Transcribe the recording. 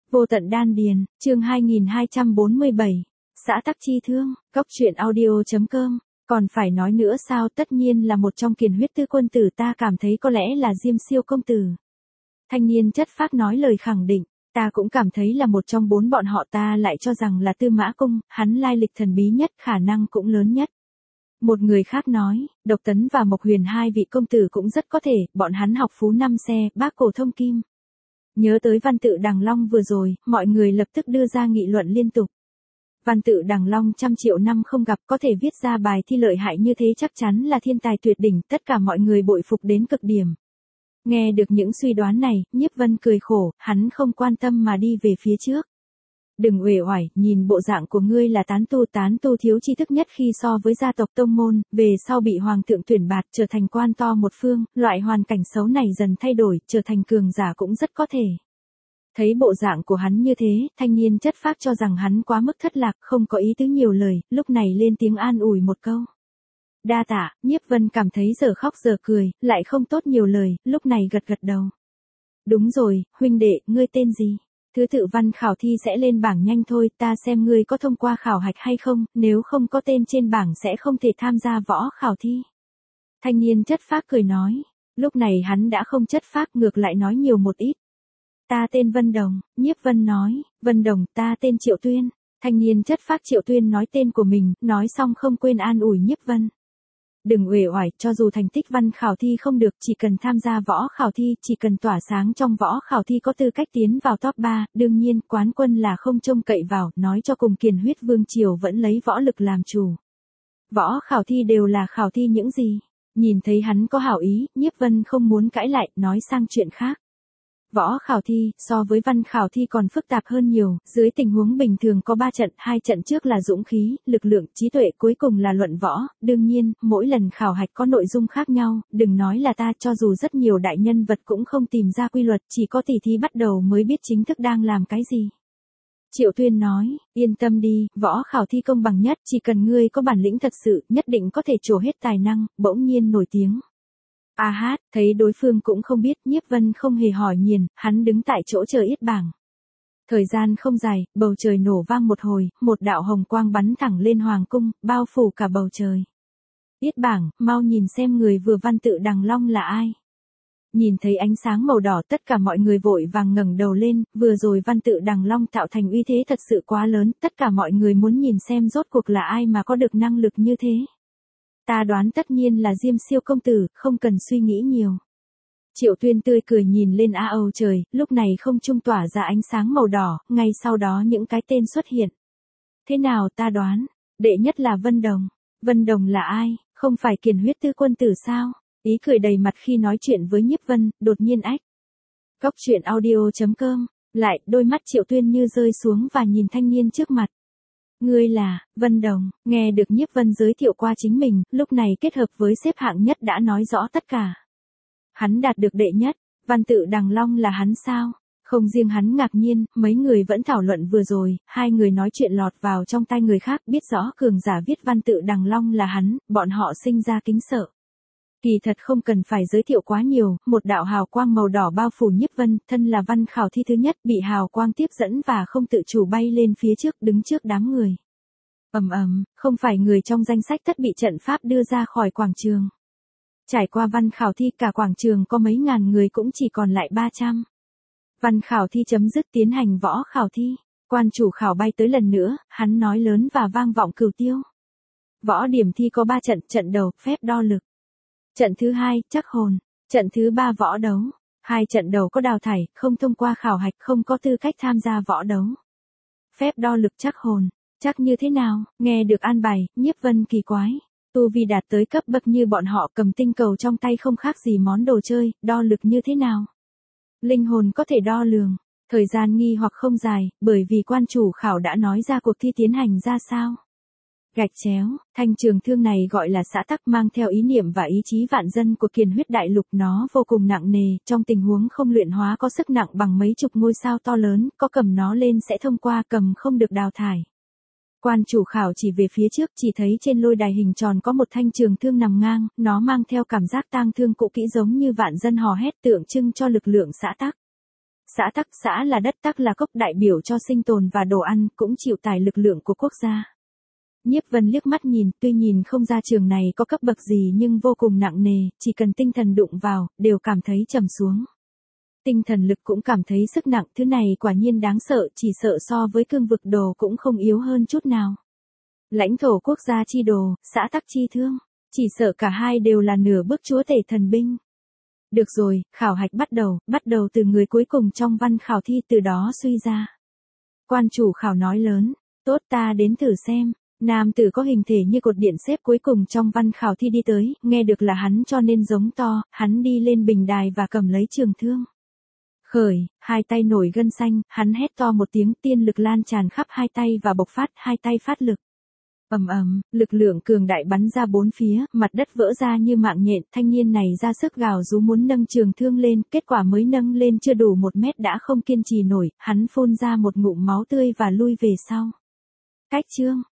Vô tận đan điền, chương 2247. Xã tắc chi thương, góc truyện audio.com. Còn phải nói nữa sao, tất nhiên là một trong kiền huyết tư quân tử, ta cảm thấy có lẽ là Diêm Siêu công tử. Thanh niên chất phác nói lời khẳng định, ta cũng cảm thấy là một trong bốn bọn họ, ta lại cho rằng là Tư Mã Cung, hắn lai lịch thần bí nhất, khả năng cũng lớn nhất. Một người khác nói, Độc Tấn và Mộc Huyền hai vị công tử cũng rất có thể, bọn hắn học phú năm xe, bác cổ thông kim. Nhớ tới văn tự Đằng Long vừa rồi, mọi người lập tức đưa ra nghị luận liên tục. Văn tự Đằng Long trăm triệu năm không gặp, có thể viết ra bài thi lợi hại như thế chắc chắn là thiên tài tuyệt đỉnh, tất cả mọi người bội phục đến cực điểm. Nghe được những suy đoán này, Nhiếp Vân cười khổ, hắn không quan tâm mà đi về phía trước. Đừng uể oải, nhìn bộ dạng của ngươi là tán tu thiếu tri thức nhất khi so với gia tộc tông môn, về sau bị hoàng thượng tuyển bạt trở thành quan to một phương, loại hoàn cảnh xấu này dần thay đổi, trở thành cường giả cũng rất có thể. Thấy bộ dạng của hắn như thế, thanh niên chất phác cho rằng hắn quá mức thất lạc, không có ý tứ nhiều lời, lúc này lên tiếng an ủi một câu. Đa tạ, Nhiếp Vân cảm thấy giờ khóc giờ cười, lại không tốt nhiều lời, lúc này gật gật đầu. Đúng rồi, huynh đệ, ngươi tên gì? Thứ tự văn khảo thi sẽ lên bảng nhanh thôi, ta xem ngươi có thông qua khảo hạch hay không, nếu không có tên trên bảng sẽ không thể tham gia võ khảo thi. Thanh niên chất phác cười nói, lúc này hắn đã không chất phác, ngược lại nói nhiều một ít. Ta tên Vân Đồng, Nhiếp Vân nói, Vân Đồng, ta tên Triệu Tuyên. Thanh niên chất phác Triệu Tuyên nói tên của mình, nói xong không quên an ủi Nhiếp Vân. Đừng uể oải, cho dù thành tích văn khảo thi không được, chỉ cần tham gia võ khảo thi, chỉ cần tỏa sáng trong võ khảo thi có tư cách tiến vào top 3, đương nhiên, quán quân là không trông cậy vào, nói cho cùng kiền huyết vương triều vẫn lấy võ lực làm chủ. Võ khảo thi đều là khảo thi những gì? Nhìn thấy hắn có hảo ý, Nhiếp Vân không muốn cãi lại, nói sang chuyện khác. Võ khảo thi, so với văn khảo thi còn phức tạp hơn nhiều, dưới tình huống bình thường có 3 trận, 2 trận trước là dũng khí, lực lượng, trí tuệ, cuối cùng là luận võ, đương nhiên, mỗi lần khảo hạch có nội dung khác nhau, đừng nói là ta, cho dù rất nhiều đại nhân vật cũng không tìm ra quy luật, chỉ có tỉ thí bắt đầu mới biết chính thức đang làm cái gì. Triệu Tuyên nói, yên tâm đi, võ khảo thi công bằng nhất, chỉ cần ngươi có bản lĩnh thật sự, nhất định có thể trổ hết tài năng, bỗng nhiên nổi tiếng. A hát, thấy đối phương cũng không biết, Nhiếp Vân không hề hỏi nhiều, hắn đứng tại chỗ chờ yết bảng. Thời gian không dài, bầu trời nổ vang một hồi, một đạo hồng quang bắn thẳng lên hoàng cung, bao phủ cả bầu trời. Yết bảng, mau nhìn xem người vừa văn tự Đằng Long là ai. Nhìn thấy ánh sáng màu đỏ, tất cả mọi người vội vàng ngẩng đầu lên, vừa rồi văn tự Đằng Long tạo thành uy thế thật sự quá lớn, tất cả mọi người muốn nhìn xem rốt cuộc là ai mà có được năng lực như thế. Ta đoán tất nhiên là Diêm Siêu công tử, không cần suy nghĩ nhiều. Triệu Tuyên tươi cười nhìn lên Âu trời, lúc này không trung tỏa ra ánh sáng màu đỏ, ngay sau đó những cái tên xuất hiện. Thế nào, ta đoán, đệ nhất là Vân Đồng. Vân Đồng là ai, không phải kiền huyết tư quân tử sao? Ý cười đầy mặt khi nói chuyện với Nhiếp Vân, đột nhiên ách. Góc truyện audio.com, lại, đôi mắt Triệu Tuyên như rơi xuống và nhìn thanh niên trước mặt. Ngươi là, Vân Đồng, nghe được Nhiếp Vân giới thiệu qua chính mình, lúc này kết hợp với xếp hạng nhất đã nói rõ tất cả. Hắn đạt được đệ nhất, văn tự Đằng Long là hắn sao? Không riêng hắn ngạc nhiên, mấy người vẫn thảo luận vừa rồi, hai người nói chuyện lọt vào trong tai người khác, biết rõ cường giả viết văn tự Đằng Long là hắn, bọn họ sinh ra kính sợ. Kỳ thật không cần phải giới thiệu quá nhiều, một đạo hào quang màu đỏ bao phủ Nhiếp Vân, thân là văn khảo thi thứ nhất, bị hào quang tiếp dẫn và không tự chủ bay lên phía trước, đứng trước đám người. Không phải người trong danh sách tất bị trận pháp đưa ra khỏi quảng trường. Trải qua văn khảo thi, cả quảng trường có mấy ngàn người cũng chỉ còn lại 300. Văn khảo thi chấm dứt, tiến hành võ khảo thi. Quan chủ khảo bay tới lần nữa, hắn nói lớn và vang vọng cửu tiêu. Võ điểm thi có 3 trận, trận đầu, phép đo lực. Trận thứ 2, chắc hồn. Trận thứ 3 võ đấu. 2 trận đầu có đào thải, không thông qua khảo hạch, không có tư cách tham gia võ đấu. Phép đo lực chắc hồn. Chắc như thế nào, nghe được an bài, Nhiếp Vân kỳ quái. Tu vi đạt tới cấp bậc như bọn họ, cầm tinh cầu trong tay không khác gì món đồ chơi, đo lực như thế nào? Linh hồn có thể đo lường. Thời gian nghi hoặc không dài, bởi vì quan chủ khảo đã nói ra cuộc thi tiến hành ra sao. Gạch chéo, thanh trường thương này gọi là xã tắc, mang theo ý niệm và ý chí vạn dân của kiền huyết đại lục, nó vô cùng nặng nề, trong tình huống không luyện hóa có sức nặng bằng mấy chục ngôi sao to lớn, có cầm nó lên sẽ thông qua, cầm không được đào thải. Quan chủ khảo chỉ về phía trước, chỉ thấy trên lôi đài hình tròn có một thanh trường thương nằm ngang, nó mang theo cảm giác tang thương cũ kỹ giống như vạn dân hò hét, tượng trưng cho lực lượng xã tắc. Xã là đất, tắc là cốc, đại biểu cho sinh tồn và đồ ăn, cũng chịu tải lực lượng của quốc gia. Nhiếp Vân liếc mắt nhìn, tuy nhìn không ra trường này có cấp bậc gì nhưng vô cùng nặng nề, chỉ cần tinh thần đụng vào, đều cảm thấy trầm xuống. Tinh thần lực cũng cảm thấy sức nặng, thứ này quả nhiên đáng sợ, chỉ sợ so với cương vực đồ cũng không yếu hơn chút nào. Lãnh thổ quốc gia chi đồ, xã tắc chi thương, chỉ sợ cả hai đều là nửa bước chúa tể thần binh. Được rồi, khảo hạch bắt đầu từ người cuối cùng trong văn khảo thi, từ đó suy ra. Quan chủ khảo nói lớn, tốt, ta đến thử xem. Nam tử có hình thể như cột điện xếp cuối cùng trong văn khảo thi đi tới, nghe được là hắn cho nên giống to, hắn đi lên bình đài và cầm lấy trường thương. Khởi, hai tay nổi gân xanh, hắn hét to một tiếng, tiên lực lan tràn khắp hai tay và bộc phát, hai tay phát lực. Ầm ầm, lực lượng cường đại bắn ra bốn phía, mặt đất vỡ ra như mạng nhện, thanh niên này ra sức gào rú muốn nâng trường thương lên, kết quả mới nâng lên chưa đủ 1 mét đã không kiên trì nổi, hắn phun ra một ngụm máu tươi và lui về sau. Cách chương